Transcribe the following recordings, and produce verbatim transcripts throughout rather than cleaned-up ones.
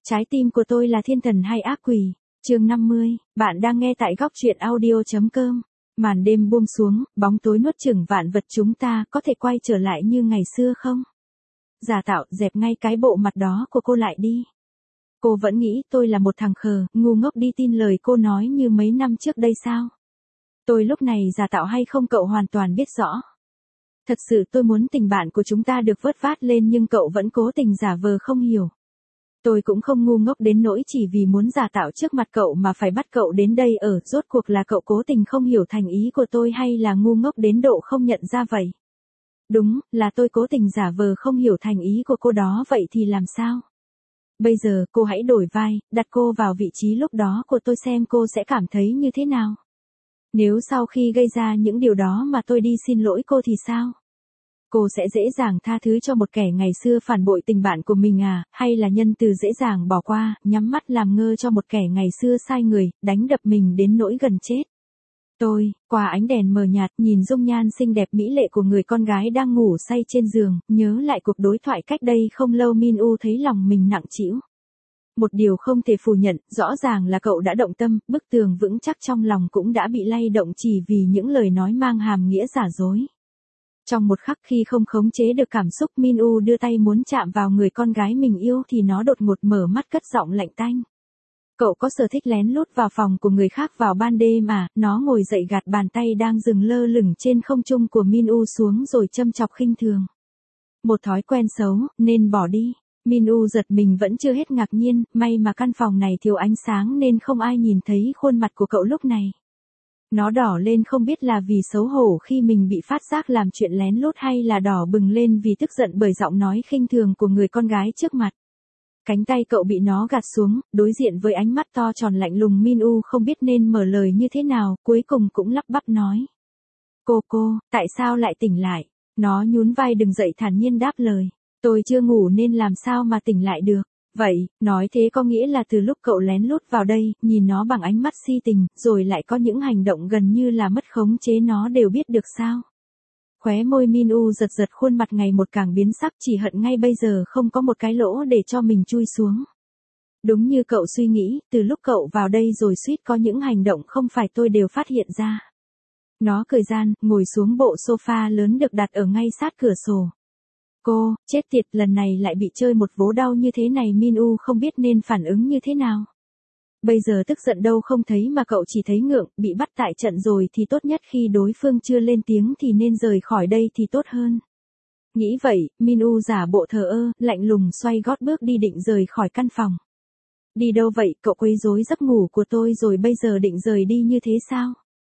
Trái tim của tôi là thiên thần hay ác quỷ? Chương năm mươi, bạn đang nghe tại góc truyện audio.com. Màn đêm buông xuống, bóng tối nuốt chửng vạn vật, chúng ta có thể quay trở lại như ngày xưa không? Giả Tạo dẹp ngay cái bộ mặt đó của cô lại đi. Cô vẫn nghĩ tôi là một thằng khờ, ngu ngốc đi tin lời cô nói như mấy năm trước đây sao? Tôi lúc này giả tạo hay không cậu hoàn toàn biết rõ. Thật sự tôi muốn tình bạn của chúng ta được vớt vát lên nhưng cậu vẫn cố tình giả vờ không hiểu. Tôi cũng không ngu ngốc đến nỗi chỉ vì muốn giả tạo trước mặt cậu mà phải bắt cậu đến đây ở, rốt cuộc là cậu cố tình không hiểu thành ý của tôi hay là ngu ngốc đến độ không nhận ra vậy? Đúng, là tôi cố tình giả vờ không hiểu thành ý của cô đó, vậy thì làm sao? Bây giờ cô hãy đổi vai, đặt cô vào vị trí lúc đó của tôi xem cô sẽ cảm thấy như thế nào. Nếu sau khi gây ra những điều đó mà tôi đi xin lỗi cô thì sao? Cô sẽ dễ dàng tha thứ cho một kẻ ngày xưa phản bội tình bạn của mình à, hay là nhân từ dễ dàng bỏ qua, nhắm mắt làm ngơ cho một kẻ ngày xưa sai người, đánh đập mình đến nỗi gần chết? Tôi, qua ánh đèn mờ nhạt, nhìn dung nhan xinh đẹp mỹ lệ của người con gái đang ngủ say trên giường, nhớ lại cuộc đối thoại cách đây không lâu, Min U thấy lòng mình nặng trĩu. Một điều không thể phủ nhận, rõ ràng là cậu đã động tâm, bức tường vững chắc trong lòng cũng đã bị lay động chỉ vì những lời nói mang hàm nghĩa giả dối. Trong một khắc khi không khống chế được cảm xúc, Min U đưa tay muốn chạm vào người con gái mình yêu thì nó đột ngột mở mắt cất giọng lạnh tanh. Cậu có sở thích lén lút vào phòng của người khác vào ban đêm mà? Nó ngồi dậy gạt bàn tay đang dừng lơ lửng trên không trung của Min U xuống rồi châm chọc khinh thường. Một thói quen xấu, nên bỏ đi. Min U giật mình vẫn chưa hết ngạc nhiên, may mà căn phòng này thiếu ánh sáng nên không ai nhìn thấy khuôn mặt của cậu lúc này. Nó đỏ lên không biết là vì xấu hổ khi mình bị phát giác làm chuyện lén lút hay là đỏ bừng lên vì tức giận bởi giọng nói khinh thường của người con gái trước mặt. Cánh tay cậu bị nó gạt xuống, đối diện với ánh mắt to tròn lạnh lùng, Min U không biết nên mở lời như thế nào, cuối cùng cũng lắp bắp nói. Cô cô, tại sao lại tỉnh lại? Nó nhún vai đứng dậy thản nhiên đáp lời. Tôi chưa ngủ nên làm sao mà tỉnh lại được. Vậy, nói thế có nghĩa là từ lúc cậu lén lút vào đây, nhìn nó bằng ánh mắt si tình, rồi lại có những hành động gần như là mất khống chế nó đều biết được sao? Khóe môi Min U giật giật, khuôn mặt ngày một càng biến sắc, chỉ hận ngay bây giờ không có một cái lỗ để cho mình chui xuống. Đúng như cậu suy nghĩ, từ lúc cậu vào đây rồi suýt có những hành động không phải tôi đều phát hiện ra. Nó cười gian, ngồi xuống bộ sofa lớn được đặt ở ngay sát cửa sổ. Cô, chết tiệt, lần này lại bị chơi một vố đau như thế này. Min U không biết nên phản ứng như thế nào. Bây giờ tức giận đâu không thấy mà cậu chỉ thấy ngượng, bị bắt tại trận rồi thì tốt nhất khi đối phương chưa lên tiếng thì nên rời khỏi đây thì tốt hơn. Nghĩ vậy, Min U giả bộ thờ ơ, lạnh lùng xoay gót bước đi định rời khỏi căn phòng. Đi đâu vậy, cậu quấy rối giấc ngủ của tôi rồi bây giờ định rời đi như thế sao?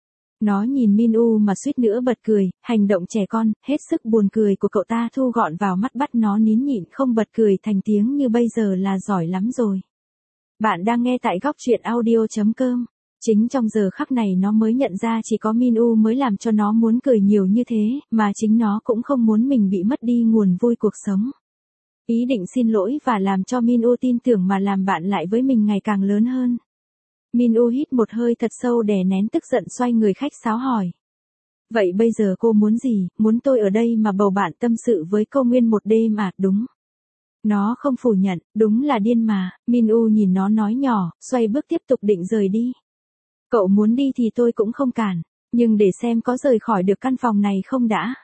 Nó nhìn Min U mà suýt nữa bật cười, hành động trẻ con, hết sức buồn cười của cậu ta thu gọn vào mắt bắt nó nín nhịn không bật cười thành tiếng như bây giờ là giỏi lắm rồi. Bạn đang nghe tại góc truyện audio.com. Chính trong giờ khắc này nó mới nhận ra chỉ có Min U mới làm cho nó muốn cười nhiều như thế, mà chính nó cũng không muốn mình bị mất đi nguồn vui cuộc sống. Ý định xin lỗi và làm cho Min U tin tưởng mà làm bạn lại với mình ngày càng lớn hơn. Min U hít một hơi thật sâu đè nén tức giận, xoay người khách sáo hỏi. Vậy bây giờ cô muốn gì, muốn tôi ở đây mà bầu bạn tâm sự với cô nguyên một đêm à? Đúng. Nó không phủ nhận, đúng là điên mà. Min U nhìn nó nói nhỏ, xoay bước tiếp tục định rời đi. Cậu muốn đi thì tôi cũng không cản, nhưng để xem có rời khỏi được căn phòng này không đã.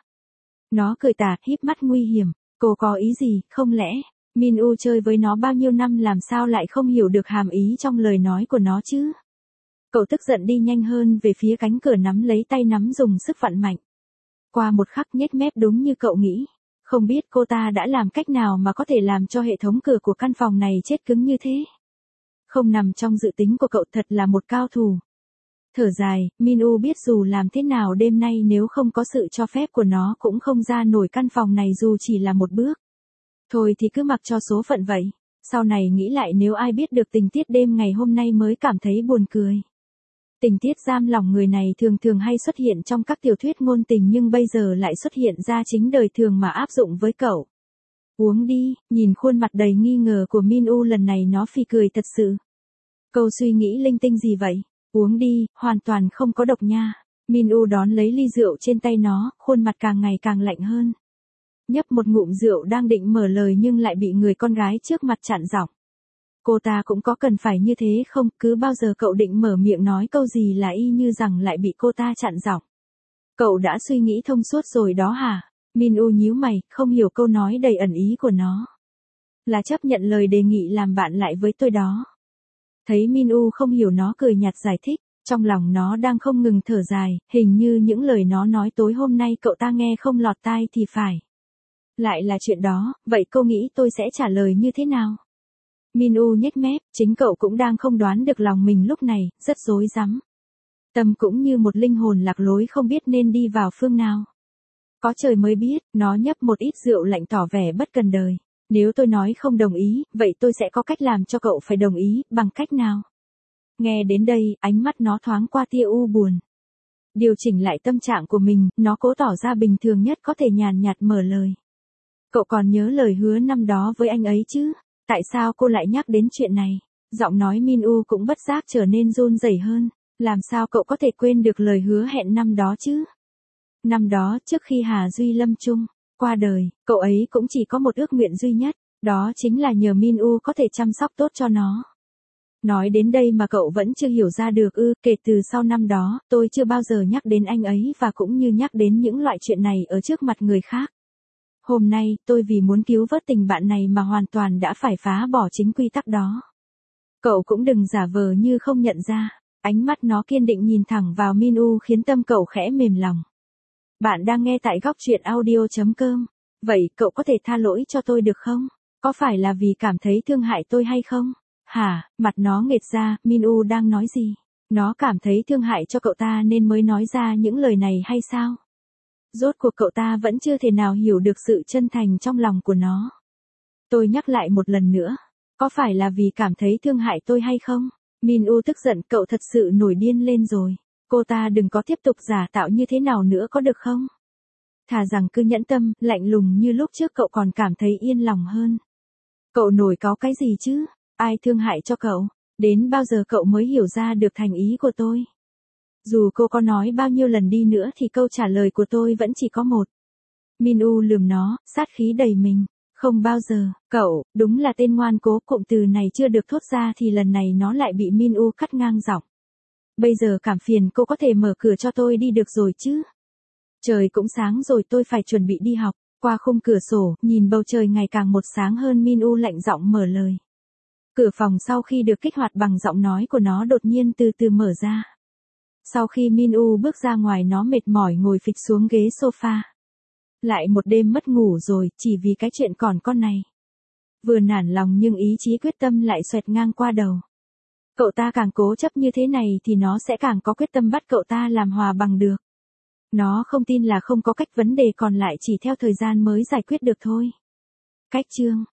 Nó cười tà, híp mắt nguy hiểm. Cô có ý gì, không lẽ? Min U chơi với nó bao nhiêu năm làm sao lại không hiểu được hàm ý trong lời nói của nó chứ? Cậu tức giận đi nhanh hơn về phía cánh cửa, nắm lấy tay nắm dùng sức vặn mạnh. Qua một khắc nhếch mép đúng như cậu nghĩ. Không biết cô ta đã làm cách nào mà có thể làm cho hệ thống cửa của căn phòng này chết cứng như thế. Không nằm trong dự tính của cậu, thật là một cao thủ. Thở dài, Min U biết dù làm thế nào đêm nay nếu không có sự cho phép của nó cũng không ra nổi căn phòng này dù chỉ là một bước. Thôi thì cứ mặc cho số phận vậy. Sau này nghĩ lại nếu ai biết được tình tiết đêm ngày hôm nay mới cảm thấy buồn cười. Tình tiết giam lòng người này thường thường hay xuất hiện trong các tiểu thuyết ngôn tình nhưng bây giờ lại xuất hiện ra chính đời thường mà áp dụng với cậu. Uống đi, nhìn khuôn mặt đầy nghi ngờ của Min U lần này nó phì cười thật sự. Câu suy nghĩ linh tinh gì vậy? Uống đi, hoàn toàn không có độc nha. Min U đón lấy ly rượu trên tay nó, khuôn mặt càng ngày càng lạnh hơn. Nhấp một ngụm rượu đang định mở lời nhưng lại bị người con gái trước mặt chặn giọng. Cô ta cũng có cần phải như thế không, cứ bao giờ cậu định mở miệng nói câu gì là y như rằng lại bị cô ta chặn giọng. Cậu đã suy nghĩ thông suốt rồi đó hả? Min-u nhíu mày, không hiểu câu nói đầy ẩn ý của nó. Là chấp nhận lời đề nghị làm bạn lại với tôi đó. Thấy Min-u không hiểu nó cười nhạt giải thích, trong lòng nó đang không ngừng thở dài, hình như những lời nó nói tối hôm nay cậu ta nghe không lọt tai thì phải. Lại là chuyện đó, vậy cô nghĩ tôi sẽ trả lời như thế nào? Min-u nhếch mép, chính cậu cũng đang không đoán được lòng mình lúc này, rất rối rắm. Tâm cũng như một linh hồn lạc lối không biết nên đi vào phương nào. Có trời mới biết, nó nhấp một ít rượu lạnh tỏ vẻ bất cần đời. Nếu tôi nói không đồng ý, vậy tôi sẽ có cách làm cho cậu phải đồng ý, bằng cách nào? Nghe đến đây, ánh mắt nó thoáng qua tia u buồn. Điều chỉnh lại tâm trạng của mình, nó cố tỏ ra bình thường nhất có thể nhàn nhạt mở lời. Cậu còn nhớ lời hứa năm đó với anh ấy chứ? Tại sao cô lại nhắc đến chuyện này? Giọng nói Min-u cũng bất giác trở nên run rẩy hơn. Làm sao cậu có thể quên được lời hứa hẹn năm đó chứ? Năm đó, trước khi Hà Duy Lâm Trung qua đời, cậu ấy cũng chỉ có một ước nguyện duy nhất, đó chính là nhờ Min-u có thể chăm sóc tốt cho nó. Nói đến đây mà cậu vẫn chưa hiểu ra được ư, kể từ sau năm đó, tôi chưa bao giờ nhắc đến anh ấy và cũng như nhắc đến những loại chuyện này ở trước mặt người khác. Hôm nay, tôi vì muốn cứu vớt tình bạn này mà hoàn toàn đã phải phá bỏ chính quy tắc đó. Cậu cũng đừng giả vờ như không nhận ra. Ánh mắt nó kiên định nhìn thẳng vào Min-u khiến tâm cậu khẽ mềm lòng. Bạn đang nghe tại góc truyện audio chấm com. Vậy cậu có thể tha lỗi cho tôi được không? Có phải là vì cảm thấy thương hại tôi hay không? Hả, mặt nó nghệt ra, Min-u đang nói gì? Nó cảm thấy thương hại cho cậu ta nên mới nói ra những lời này hay sao? Rốt cuộc cậu ta vẫn chưa thể nào hiểu được sự chân thành trong lòng của nó. Tôi nhắc lại một lần nữa. Có phải là vì cảm thấy thương hại tôi hay không? Min-u tức giận, cậu thật sự nổi điên lên rồi. Cô ta đừng có tiếp tục giả tạo như thế nào nữa có được không? Thà rằng cứ nhẫn tâm, lạnh lùng như lúc trước cậu còn cảm thấy yên lòng hơn. Cậu nổi cáu cái gì chứ? Ai thương hại cho cậu? Đến bao giờ cậu mới hiểu ra được thành ý của tôi? Dù cô có nói bao nhiêu lần đi nữa thì câu trả lời của tôi vẫn chỉ có một. Min-u lườm nó, sát khí đầy mình. Không bao giờ, cậu, đúng là tên ngoan cố. Cụm từ này chưa được thốt ra thì lần này nó lại bị Min-u cắt ngang giọng. Bây giờ cảm phiền cô có thể mở cửa cho tôi đi được rồi chứ? Trời cũng sáng rồi, tôi phải chuẩn bị đi học. Qua khung cửa sổ, nhìn bầu trời ngày càng một sáng hơn, Min-u lạnh giọng mở lời. Cửa phòng sau khi được kích hoạt bằng giọng nói của nó đột nhiên từ từ mở ra. Sau khi Min-u bước ra ngoài, nó mệt mỏi ngồi phịch xuống ghế sofa. Lại một đêm mất ngủ rồi, chỉ vì cái chuyện còn con này. Vừa nản lòng nhưng ý chí quyết tâm lại xoẹt ngang qua đầu. Cậu ta càng cố chấp như thế này thì nó sẽ càng có quyết tâm bắt cậu ta làm hòa bằng được. Nó không tin là không có cách, vấn đề còn lại chỉ theo thời gian mới giải quyết được thôi. Cách chương